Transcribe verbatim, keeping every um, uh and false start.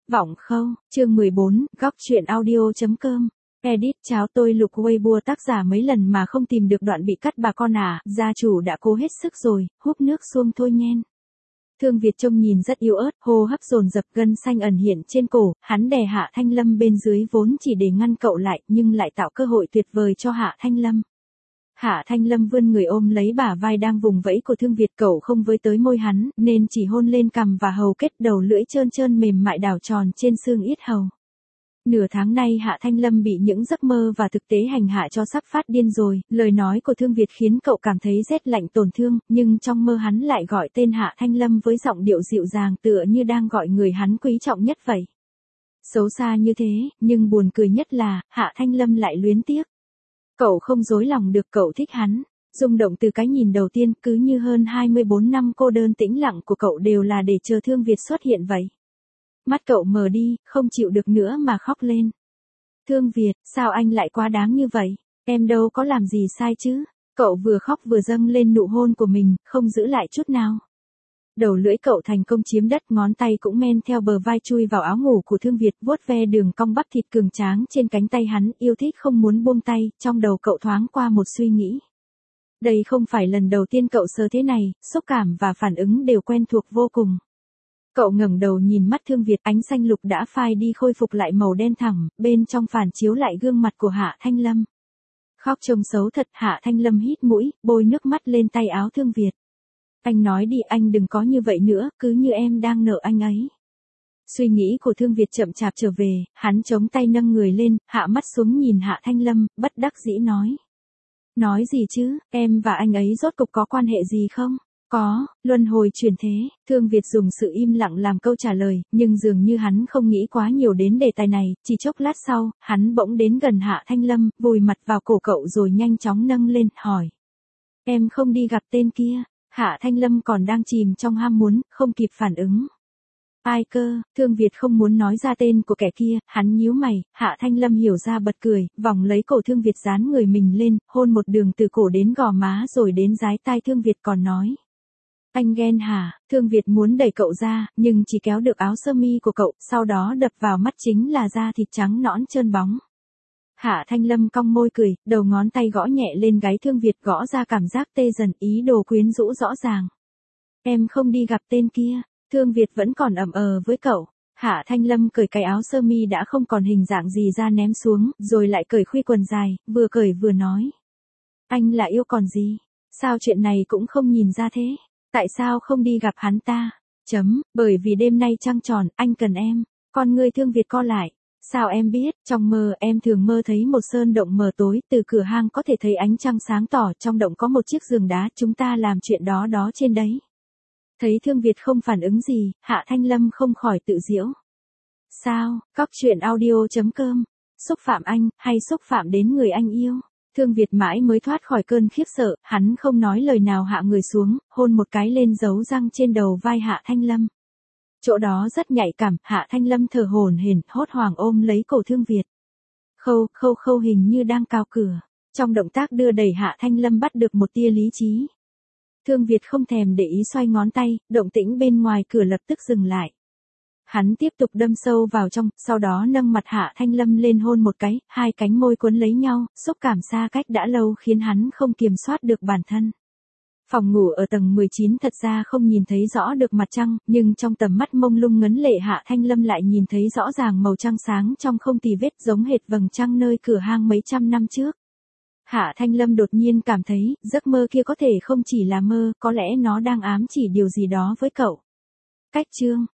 Vọng Khâu, chương mười bốn, góc truyện audio.com. Edit cháo tôi lục Weibo tác giả mấy lần mà không tìm được đoạn bị cắt bà con à, gia chủ đã cố hết sức rồi, húp nước xuông thôi nhen. Thương Việt trông nhìn rất yếu ớt, hô hấp dồn dập, gân xanh ẩn hiện trên cổ, hắn đè Hạ Thanh Lâm bên dưới vốn chỉ để ngăn cậu lại, nhưng lại tạo cơ hội tuyệt vời cho Hạ Thanh Lâm. Hạ Thanh Lâm vươn người ôm lấy bả vai đang vùng vẫy của Thương Việt, cậu không với tới môi hắn, nên chỉ hôn lên cằm và hầu kết, đầu lưỡi trơn trơn mềm mại đảo tròn trên xương yết hầu. Nửa tháng nay Hạ Thanh Lâm bị những giấc mơ và thực tế hành hạ cho sắp phát điên rồi, lời nói của Thương Việt khiến cậu cảm thấy rét lạnh tổn thương, nhưng trong mơ hắn lại gọi tên Hạ Thanh Lâm với giọng điệu dịu dàng tựa như đang gọi người hắn quý trọng nhất vậy. Xấu xa như thế, nhưng buồn cười nhất là, Hạ Thanh Lâm lại luyến tiếc. Cậu không dối lòng được, cậu thích hắn. Rung động từ cái nhìn đầu tiên, cứ như hơn hai mươi bốn năm cô đơn tĩnh lặng của cậu đều là để chờ Thương Việt xuất hiện vậy. Mắt cậu mờ đi, không chịu được nữa mà khóc lên. Thương Việt, sao anh lại quá đáng như vậy? Em đâu có làm gì sai chứ? Cậu vừa khóc vừa dâng lên nụ hôn của mình, không giữ lại chút nào. Đầu lưỡi cậu thành công chiếm đất, ngón tay cũng men theo bờ vai chui vào áo ngủ của Thương Việt, vuốt ve đường cong bắp thịt cường tráng trên cánh tay hắn, yêu thích không muốn buông tay, trong đầu cậu thoáng qua một suy nghĩ. Đây không phải lần đầu tiên cậu sờ thế này, xúc cảm và phản ứng đều quen thuộc vô cùng. Cậu ngẩng đầu nhìn mắt Thương Việt, ánh xanh lục đã phai đi khôi phục lại màu đen thẳm, bên trong phản chiếu lại gương mặt của Hạ Thanh Lâm. Khóc trông xấu thật, Hạ Thanh Lâm hít mũi, bôi nước mắt lên tay áo Thương Việt. Anh nói đi, anh đừng có như vậy nữa, cứ như em đang nợ anh ấy. Suy nghĩ của Thương Việt chậm chạp trở về, hắn chống tay nâng người lên, hạ mắt xuống nhìn Hạ Thanh Lâm, bất đắc dĩ nói. Nói gì chứ, em và anh ấy rốt cục có quan hệ gì không? Có, luân hồi chuyển thế. Thương Việt dùng sự im lặng làm câu trả lời, nhưng dường như hắn không nghĩ quá nhiều đến đề tài này, chỉ chốc lát sau, hắn bỗng đến gần Hạ Thanh Lâm, vùi mặt vào cổ cậu rồi nhanh chóng nâng lên, hỏi. Em không đi gặp tên kia. Hạ Thanh Lâm còn đang chìm trong ham muốn, không kịp phản ứng. Ai cơ? Thương Việt không muốn nói ra tên của kẻ kia, hắn nhíu mày, Hạ Thanh Lâm hiểu ra bật cười, vòng lấy cổ Thương Việt dán người mình lên, hôn một đường từ cổ đến gò má rồi đến dái tai. Thương Việt còn nói. Anh ghen hả? Thương Việt muốn đẩy cậu ra, nhưng chỉ kéo được áo sơ mi của cậu, sau đó đập vào mắt chính là da thịt trắng nõn trơn bóng. Hạ Thanh Lâm cong môi cười, đầu ngón tay gõ nhẹ lên gáy Thương Việt, gõ ra cảm giác tê dần, ý đồ quyến rũ rõ ràng. Em không đi gặp tên kia. Thương Việt vẫn còn ẩm ờ với cậu. Hạ Thanh Lâm cởi cái áo sơ mi đã không còn hình dạng gì ra ném xuống, rồi lại cởi khuy quần dài, vừa cởi vừa nói. Anh là yêu còn gì? Sao chuyện này cũng không nhìn ra thế? Tại sao không đi gặp hắn ta? Chấm, bởi vì đêm nay trăng tròn, anh cần em. Con ngươi Thương Việt co lại. Sao em biết? Trong mơ em thường mơ thấy một sơn động mờ tối, từ cửa hang có thể thấy ánh trăng sáng tỏ, trong động có một chiếc giường đá, chúng ta làm chuyện đó đó trên đấy. Thấy Thương Việt không phản ứng gì, Hạ Thanh Lâm không khỏi tự giễu. Sao? Góc truyện audio.com. Xúc phạm anh, hay xúc phạm đến người anh yêu? Thương Việt mãi mới thoát khỏi cơn khiếp sợ, hắn không nói lời nào hạ người xuống, hôn một cái lên dấu răng trên đầu vai Hạ Thanh Lâm. Chỗ đó rất nhạy cảm, Hạ Thanh Lâm thở hổn hển, hốt hoảng ôm lấy cổ Thương Việt. Khâu, khâu khâu hình như đang cào cửa. Trong động tác đưa đẩy Hạ Thanh Lâm bắt được một tia lý trí. Thương Việt không thèm để ý xoay ngón tay, động tĩnh bên ngoài cửa lập tức dừng lại. Hắn tiếp tục đâm sâu vào trong, sau đó nâng mặt Hạ Thanh Lâm lên hôn một cái, hai cánh môi quấn lấy nhau, xúc cảm xa cách đã lâu khiến hắn không kiềm soát được bản thân. Phòng ngủ ở tầng mười chín thật ra không nhìn thấy rõ được mặt trăng, nhưng trong tầm mắt mông lung ngấn lệ Hạ Thanh Lâm lại nhìn thấy rõ ràng màu trăng sáng trong không tì vết, giống hệt vầng trăng nơi cửa hang mấy trăm năm trước. Hạ Thanh Lâm đột nhiên cảm thấy, giấc mơ kia có thể không chỉ là mơ, có lẽ nó đang ám chỉ điều gì đó với cậu. Cách chương